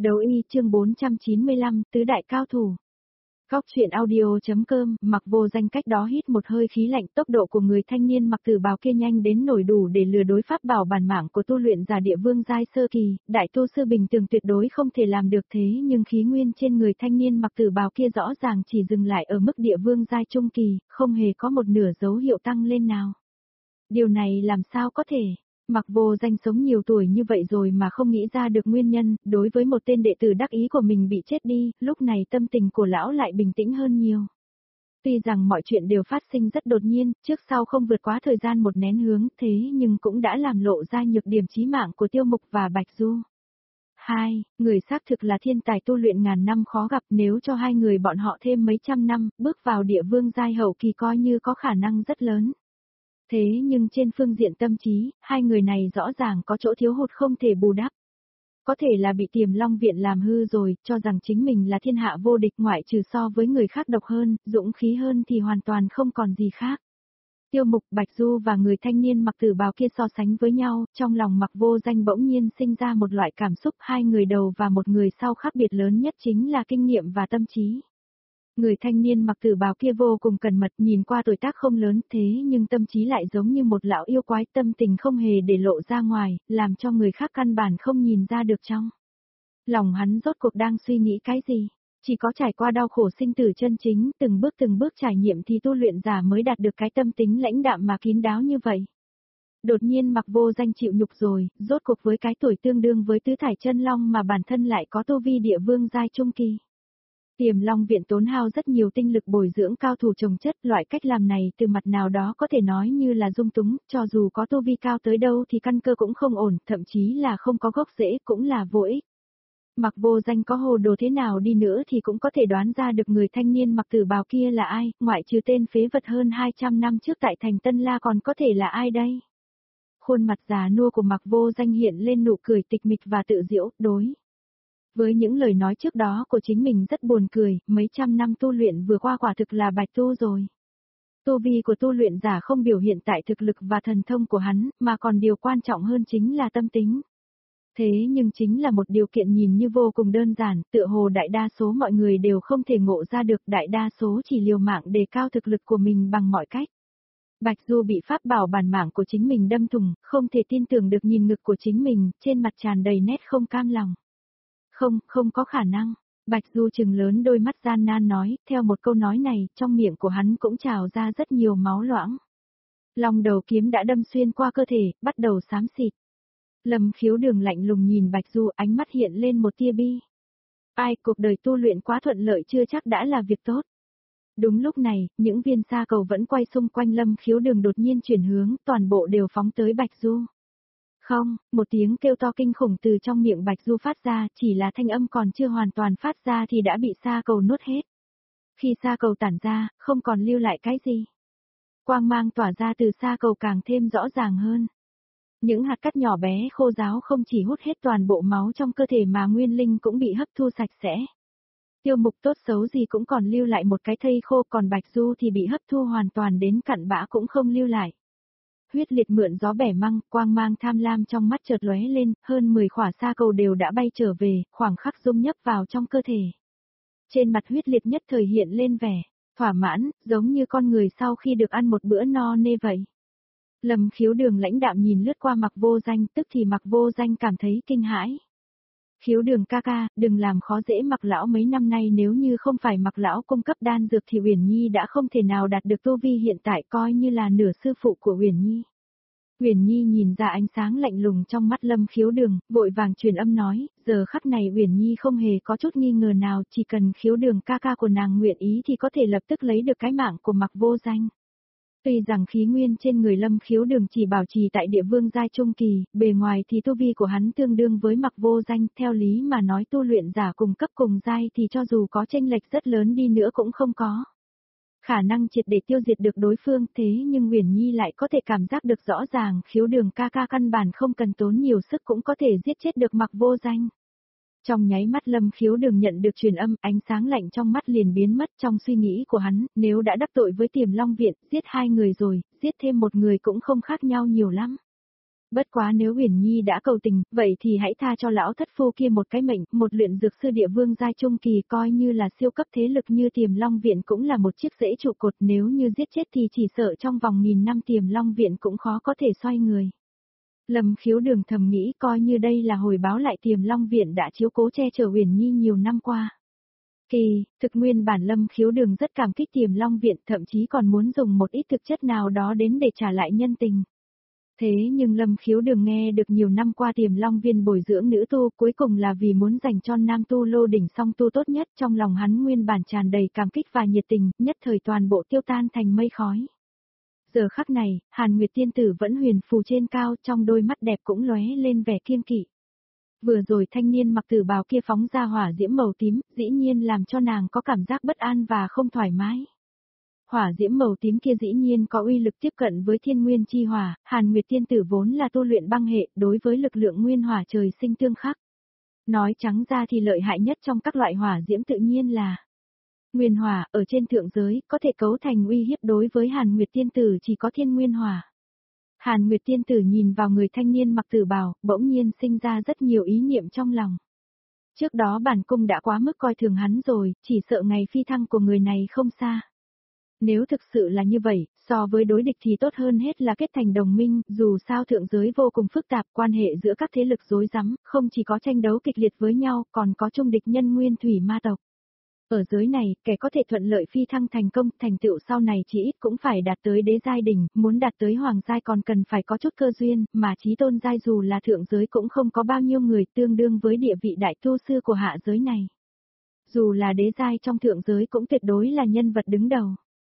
Đấu y chương 495, tứ đại cao thủ. Góc truyện audio.com, Mặc Vô Danh cách đó hít một hơi khí lạnh, tốc độ của người thanh niên mặc tử bào kia nhanh đến nổi đủ để lừa đối pháp bảo bản mạng của tu luyện giả địa vương giai sơ kỳ, đại tu sư bình thường tuyệt đối không thể làm được thế, nhưng khí nguyên trên người thanh niên mặc tử bào kia rõ ràng chỉ dừng lại ở mức địa vương giai trung kỳ, không hề có một nửa dấu hiệu tăng lên nào. Điều này làm sao có thể? Mặc Vô Danh sống nhiều tuổi như vậy rồi mà không nghĩ ra được nguyên nhân, đối với một tên đệ tử đắc ý của mình bị chết đi, lúc này tâm tình của lão lại bình tĩnh hơn nhiều. Tuy rằng mọi chuyện đều phát sinh rất đột nhiên, trước sau không vượt quá thời gian một nén hương, thế nhưng cũng đã làm lộ ra nhược điểm chí mạng của Tiêu Mục và Bạch Du. Hai, người xác thực là thiên tài tu luyện ngàn năm khó gặp, nếu cho hai người bọn họ thêm mấy trăm năm, bước vào địa vương giai hậu kỳ coi như có khả năng rất lớn. Thế nhưng trên phương diện tâm trí, hai người này rõ ràng có chỗ thiếu hụt không thể bù đắp. Có thể là bị Tiềm Long Viện làm hư rồi, cho rằng chính mình là thiên hạ vô địch, ngoại trừ so với người khác độc hơn, dũng khí hơn thì hoàn toàn không còn gì khác. Tiêu Mục, Bạch Du và người thanh niên mặc tử bào kia so sánh với nhau, trong lòng Mặc Vô Danh bỗng nhiên sinh ra một loại cảm xúc, hai người đầu và một người sau khác biệt lớn nhất chính là kinh nghiệm và tâm trí. Người thanh niên mặc tử bào kia vô cùng cẩn mật, nhìn qua tuổi tác không lớn thế nhưng tâm trí lại giống như một lão yêu quái, tâm tình không hề để lộ ra ngoài, làm cho người khác căn bản không nhìn ra được trong lòng hắn rốt cuộc đang suy nghĩ cái gì. Chỉ có trải qua đau khổ sinh tử chân chính, từng bước trải nghiệm thì tu luyện giả mới đạt được cái tâm tính lãnh đạm mà kín đáo như vậy. Đột nhiên Mặc Vô Danh chịu nhục rồi, rốt cuộc với cái tuổi tương đương với tứ thải chân long mà bản thân lại có tu vi địa vương giai trung kỳ. Tiềm Long Viện tốn hao rất nhiều tinh lực bồi dưỡng cao thủ chồng chất, loại cách làm này từ mặt nào đó có thể nói như là dung túng, cho dù có tu vi cao tới đâu thì căn cơ cũng không ổn, thậm chí là không có gốc rễ cũng là vô ích. Mặc Vô Danh có hồ đồ thế nào đi nữa thì cũng có thể đoán ra được người thanh niên mặc tử bào kia là ai, ngoại trừ tên phế vật hơn 200 năm trước tại thành Tân La còn có thể là ai đây? Khuôn mặt già nua của Mặc Vô Danh hiện lên nụ cười tịch mịch và tự giễu, đối với những lời nói trước đó của chính mình rất buồn cười, mấy trăm năm tu luyện vừa qua quả thực là bạch tu rồi. Tu vi của tu luyện giả không biểu hiện tại thực lực và thần thông của hắn, mà còn điều quan trọng hơn chính là tâm tính. Thế nhưng chính là một điều kiện nhìn như vô cùng đơn giản, tựa hồ đại đa số mọi người đều không thể ngộ ra được, đại đa số chỉ liều mạng đề cao thực lực của mình bằng mọi cách. Bạch Du bị pháp bảo bản mạng của chính mình đâm thủng, không thể tin tưởng được nhìn ngực của chính mình, trên mặt tràn đầy nét không cam lòng. Không có khả năng. Bạch Du trừng lớn đôi mắt gian nan nói, theo một câu nói này, trong miệng của hắn cũng trào ra rất nhiều máu loãng. Lòng đầu kiếm đã đâm xuyên qua cơ thể, bắt đầu xám xịt. Lâm Khiếu Đường lạnh lùng nhìn Bạch Du, ánh mắt hiện lên một tia bi. Ai, cuộc đời tu luyện quá thuận lợi chưa chắc đã là việc tốt. Đúng lúc này, những viên sa cầu vẫn quay xung quanh Lâm Khiếu Đường đột nhiên chuyển hướng, toàn bộ đều phóng tới Bạch Du. Không, một tiếng kêu to kinh khủng từ trong miệng Bạch Du phát ra, chỉ là thanh âm còn chưa hoàn toàn phát ra thì đã bị sa cầu nuốt hết. Khi sa cầu tản ra, không còn lưu lại cái gì. Quang mang tỏa ra từ sa cầu càng thêm rõ ràng hơn. Những hạt cát nhỏ bé khô ráo không chỉ hút hết toàn bộ máu trong cơ thể mà nguyên linh cũng bị hấp thu sạch sẽ. Tiêu Mục tốt xấu gì cũng còn lưu lại một cái thây khô, còn Bạch Du thì bị hấp thu hoàn toàn đến cặn bã cũng không lưu lại. Huyết liệt mượn gió bẻ măng, quang mang tham lam trong mắt chợt lóe lên, hơn 10 khỏa sa cầu đều đã bay trở về, khoảng khắc dung nhấp vào trong cơ thể. Trên mặt huyết liệt nhất thời hiện lên vẻ thỏa mãn, giống như con người sau khi được ăn một bữa no nê vậy. Lâm Khiếu Đường lãnh đạm nhìn lướt qua Mặc Vô Danh, tức thì Mặc Vô Danh cảm thấy kinh hãi. Khiếu Đường ca ca, đừng làm khó dễ Mặc lão, mấy năm nay nếu như không phải Mặc lão cung cấp đan dược thì Uyển Nhi đã không thể nào đạt được tu vi hiện tại, coi như là nửa sư phụ của Uyển Nhi. Uyển Nhi nhìn ra ánh sáng lạnh lùng trong mắt Lâm Khiếu Đường, vội vàng truyền âm nói, giờ khắc này Uyển Nhi không hề có chút nghi ngờ nào, chỉ cần Khiếu Đường ca ca của nàng nguyện ý thì có thể lập tức lấy được cái mạng của Mặc Vô Danh. Tuy rằng khí nguyên trên người Lâm Khiếu Đường chỉ bảo trì tại địa vương giai trung kỳ, bề ngoài thì tu vi của hắn tương đương với Mặc Vô Danh, theo lý mà nói tu luyện giả cùng cấp cùng giai thì cho dù có chênh lệch rất lớn đi nữa cũng không có khả năng triệt để tiêu diệt được đối phương, thế nhưng Uyển Nhi lại có thể cảm giác được rõ ràng Khiếu Đường ca ca căn bản không cần tốn nhiều sức cũng có thể giết chết được Mặc Vô Danh. Trong nháy mắt Lâm Khiếu Đường nhận được truyền âm, ánh sáng lạnh trong mắt liền biến mất. Trong suy nghĩ của hắn, nếu đã đắc tội với Tiềm Long Viện, giết hai người rồi, giết thêm một người cũng không khác nhau nhiều lắm. Bất quá nếu Uyển Nhi đã cầu tình, vậy thì hãy tha cho lão thất phu kia một cái mệnh, một luyện dược sư địa vương giai trung kỳ coi như là siêu cấp thế lực như Tiềm Long Viện cũng là một chiếc rễ trụ cột, nếu như giết chết thì chỉ sợ trong vòng 1000 năm Tiềm Long Viện cũng khó có thể xoay người. Lâm Khiếu Đường thầm nghĩ coi như đây là hồi báo lại Tiềm Long Viện đã chiếu cố che chở Uyển Nhi nhiều năm qua. Thực nguyên bản Lâm Khiếu Đường rất cảm kích Tiềm Long Viện, thậm chí còn muốn dùng một ít thực chất nào đó đến để trả lại nhân tình. Thế nhưng Lâm Khiếu Đường nghe được nhiều năm qua Tiềm Long Viên bồi dưỡng nữ tu cuối cùng là vì muốn dành cho nam tu lô đỉnh song tu tốt nhất, trong lòng hắn nguyên bản tràn đầy cảm kích và nhiệt tình, nhất thời toàn bộ tiêu tan thành mây khói. Giờ khắc này, Hàn Nguyệt tiên tử vẫn huyền phù trên cao, trong đôi mắt đẹp cũng lóe lên vẻ kiêng kỵ. Vừa rồi thanh niên mặc tử bào kia phóng ra hỏa diễm màu tím, dĩ nhiên làm cho nàng có cảm giác bất an và không thoải mái. Hỏa diễm màu tím kia dĩ nhiên có uy lực tiếp cận với thiên nguyên chi hỏa, Hàn Nguyệt tiên tử vốn là tu luyện băng hệ, đối với lực lượng nguyên hỏa trời sinh tương khắc. Nói trắng ra thì lợi hại nhất trong các loại hỏa diễm tự nhiên là nguyên hỏa, ở trên thượng giới, có thể cấu thành uy hiếp đối với Hàn Nguyệt tiên tử chỉ có thiên nguyên hỏa. Hàn Nguyệt tiên tử nhìn vào người thanh niên mặc tử bào, bỗng nhiên sinh ra rất nhiều ý niệm trong lòng. Trước đó bản cung đã quá mức coi thường hắn rồi, chỉ sợ ngày phi thăng của người này không xa. Nếu thực sự là như vậy, so với đối địch thì tốt hơn hết là kết thành đồng minh, dù sao thượng giới vô cùng phức tạp, quan hệ giữa các thế lực rối rắm, không chỉ có tranh đấu kịch liệt với nhau, còn có chung địch nhân nguyên thủy ma tộc. Ở giới này, kẻ có thể thuận lợi phi thăng thành công, thành tựu sau này chỉ ít cũng phải đạt tới đế giai đỉnh, muốn đạt tới hoàng giai còn cần phải có chút cơ duyên, mà chí tôn giai dù là thượng giới cũng không có bao nhiêu người tương đương với địa vị đại tu sư của hạ giới này. Dù là đế giai trong thượng giới cũng tuyệt đối là nhân vật đứng đầu.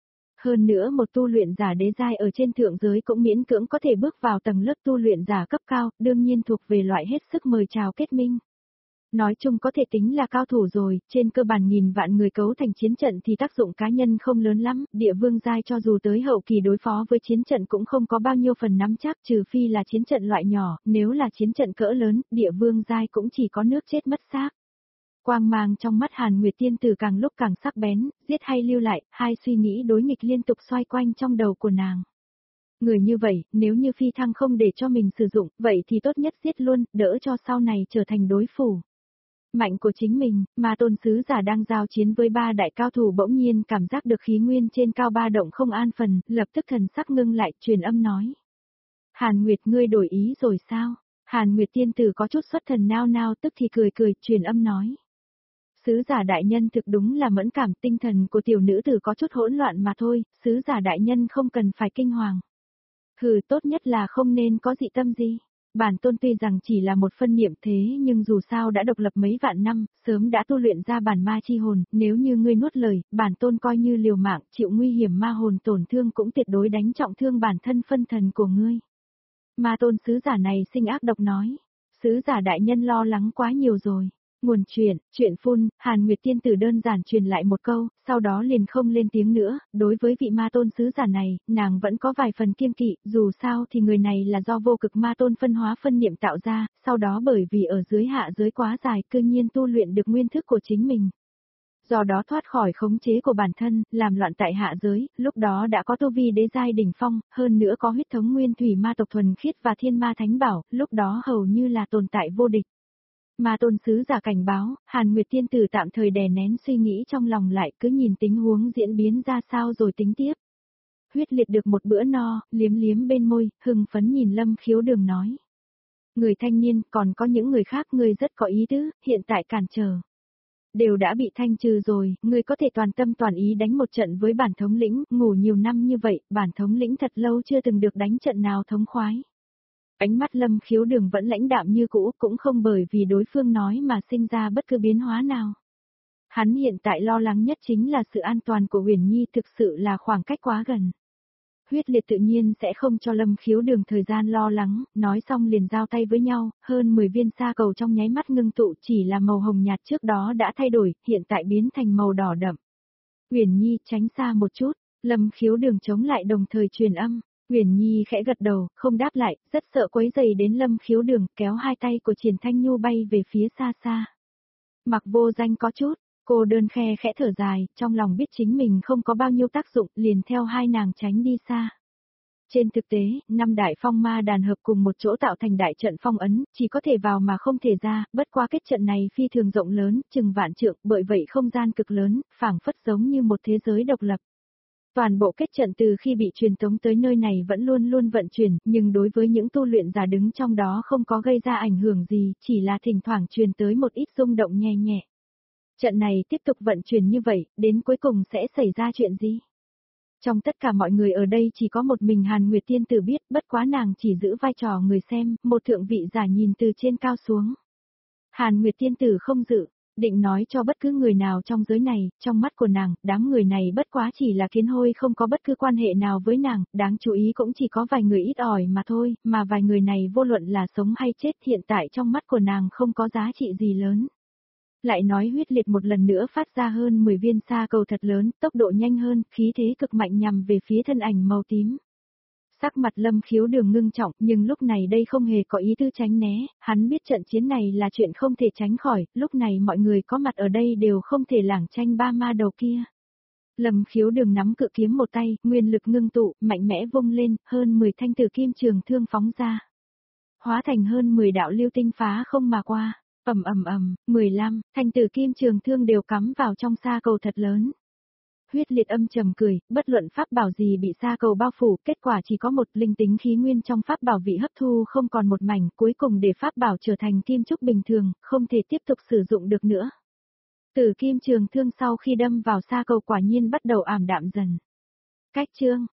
Hơn nữa một tu luyện giả đế giai ở trên thượng giới cũng miễn cưỡng có thể bước vào tầng lớp tu luyện giả cấp cao, đương nhiên thuộc về loại hết sức mời chào kết minh. Nói chung có thể tính là cao thủ rồi, trên cơ bản nghìn vạn người cấu thành chiến trận thì tác dụng cá nhân không lớn lắm, địa vương giai cho dù tới hậu kỳ đối phó với chiến trận cũng không có bao nhiêu phần nắm chắc trừ phi là chiến trận loại nhỏ, nếu là chiến trận cỡ lớn, địa vương giai cũng chỉ có nước chết mất xác. Quang mang trong mắt Hàn Nguyệt tiên tử càng lúc càng sắc bén, giết hay lưu lại, hai suy nghĩ đối nghịch liên tục xoay quanh trong đầu của nàng. Người như vậy, nếu như phi thăng không để cho mình sử dụng, vậy thì tốt nhất giết luôn, đỡ cho sau này trở thành đối thủ. Mạnh của chính mình, mà tôn sứ giả đang giao chiến với ba đại cao thủ bỗng nhiên cảm giác được khí nguyên trên cao ba động không an phần, lập tức thần sắc ngưng lại, truyền âm nói. Hàn Nguyệt ngươi đổi ý rồi sao? Hàn Nguyệt tiên tử có chút xuất thần nao nao tức thì cười cười, truyền âm nói. Sứ giả đại nhân thực đúng là mẫn cảm, tinh thần của tiểu nữ tử có chút hỗn loạn mà thôi, sứ giả đại nhân không cần phải kinh hoàng. Hừ, tốt nhất là không nên có dị tâm gì. Bản tôn tuy rằng chỉ là một phân niệm thế nhưng dù sao đã độc lập mấy vạn năm, sớm đã tu luyện ra bản ma chi hồn, nếu như ngươi nuốt lời, bản tôn coi như liều mạng, chịu nguy hiểm ma hồn tổn thương cũng tuyệt đối đánh trọng thương bản thân phân thần của ngươi. Ma tôn sứ giả này sinh ác độc nói, sứ giả đại nhân lo lắng quá nhiều rồi. Nguồn chuyện phun, Hàn Nguyệt tiên tử đơn giản truyền lại một câu, sau đó liền không lên tiếng nữa, đối với vị ma tôn sứ giả này, nàng vẫn có vài phần kiêng kỵ, dù sao thì người này là do vô cực ma tôn phân hóa phân niệm tạo ra, sau đó bởi vì ở dưới hạ giới quá dài, cư nhiên tu luyện được nguyên thức của chính mình. Do đó thoát khỏi khống chế của bản thân, làm loạn tại hạ giới, lúc đó đã có tu vi đế giai đỉnh phong, hơn nữa có huyết thống nguyên thủy ma tộc thuần khiết và thiên ma thánh bảo, lúc đó hầu như là tồn tại vô địch. Ma tôn sứ giả cảnh báo, Hàn Nguyệt tiên tử tạm thời đè nén suy nghĩ trong lòng lại cứ nhìn tình huống diễn biến ra sao rồi tính tiếp. Huyết liệt được một bữa no, liếm liếm bên môi, hưng phấn nhìn Lâm Khiếu Đường nói. Người thanh niên, còn có những người khác ngươi rất có ý tứ, hiện tại cản trở. Đều đã bị thanh trừ rồi, ngươi có thể toàn tâm toàn ý đánh một trận với bản thống lĩnh, ngủ nhiều năm như vậy, bản thống lĩnh thật lâu chưa từng được đánh trận nào thống khoái. Ánh mắt Lâm Khiếu Đường vẫn lãnh đạm như cũ, cũng không bởi vì đối phương nói mà sinh ra bất cứ biến hóa nào. Hắn hiện tại lo lắng nhất chính là sự an toàn của Uyển Nhi, thực sự là khoảng cách quá gần. Huyết liệt tự nhiên sẽ không cho Lâm Khiếu Đường thời gian lo lắng, nói xong liền giao tay với nhau, hơn 10 viên sa cầu trong nháy mắt ngưng tụ, chỉ là màu hồng nhạt trước đó đã thay đổi, hiện tại biến thành màu đỏ đậm. Uyển Nhi tránh xa một chút, Lâm Khiếu Đường chống lại đồng thời truyền âm. Uyển Nhi khẽ gật đầu, không đáp lại, rất sợ quấy rầy đến Lâm Khiếu Đường, kéo hai tay của Triển Thanh Nhu bay về phía xa xa. Mặc Vô Danh có chút, cô đơn khẽ thở dài, trong lòng biết chính mình không có bao nhiêu tác dụng, liền theo hai nàng tránh đi xa. Trên thực tế, 5 đại phong ma đàn hợp cùng một chỗ tạo thành đại trận phong ấn, chỉ có thể vào mà không thể ra, bất quá kết trận này phi thường rộng lớn, chừng vạn trượng, bởi vậy không gian cực lớn, phảng phất giống như một thế giới độc lập. Toàn bộ kết trận từ khi bị truyền tống tới nơi này vẫn luôn luôn vận chuyển, nhưng đối với những tu luyện giả đứng trong đó không có gây ra ảnh hưởng gì, chỉ là thỉnh thoảng truyền tới một ít rung động nhẹ nhẹ. Trận này tiếp tục vận chuyển như vậy, đến cuối cùng sẽ xảy ra chuyện gì? Trong tất cả mọi người ở đây chỉ có một mình Hàn Nguyệt Tiên Tử biết, bất quá nàng chỉ giữ vai trò người xem, một thượng vị giả nhìn từ trên cao xuống. Hàn Nguyệt Tiên Tử không dự, định nói cho bất cứ người nào trong giới này, trong mắt của nàng, đám người này bất quá chỉ là kiến hôi không có bất cứ quan hệ nào với nàng, đáng chú ý cũng chỉ có vài người ít ỏi mà thôi, mà vài người này vô luận là sống hay chết hiện tại trong mắt của nàng không có giá trị gì lớn. Lại nói huyết liệt một lần nữa phát ra hơn 10 viên sa cầu thật lớn, tốc độ nhanh hơn, khí thế cực mạnh nhằm về phía thân ảnh màu tím. Sắc mặt Lâm Khiếu Đường ngưng trọng, nhưng lúc này đây không hề có ý tư tránh né, hắn biết trận chiến này là chuyện không thể tránh khỏi, lúc này mọi người có mặt ở đây đều không thể lảng tranh ba ma đầu kia. Lâm Khiếu Đường nắm cự kiếm một tay, nguyên lực ngưng tụ, mạnh mẽ vung lên, hơn 10 thanh tử kim trường thương phóng ra. Hóa thành hơn 10 đạo lưu tinh phá không mà qua. Ầm ầm ầm, 15, thanh tử kim trường thương đều cắm vào trong sa cầu thật lớn. Huyết liệt âm trầm cười, bất luận pháp bảo gì bị sa cầu bao phủ, kết quả chỉ có một linh tính khí nguyên trong pháp bảo bị hấp thu không còn một mảnh, cuối cùng để pháp bảo trở thành kim trúc bình thường, không thể tiếp tục sử dụng được nữa. Tử kim trường thương sau khi đâm vào sa cầu quả nhiên bắt đầu ảm đạm dần. Cách chương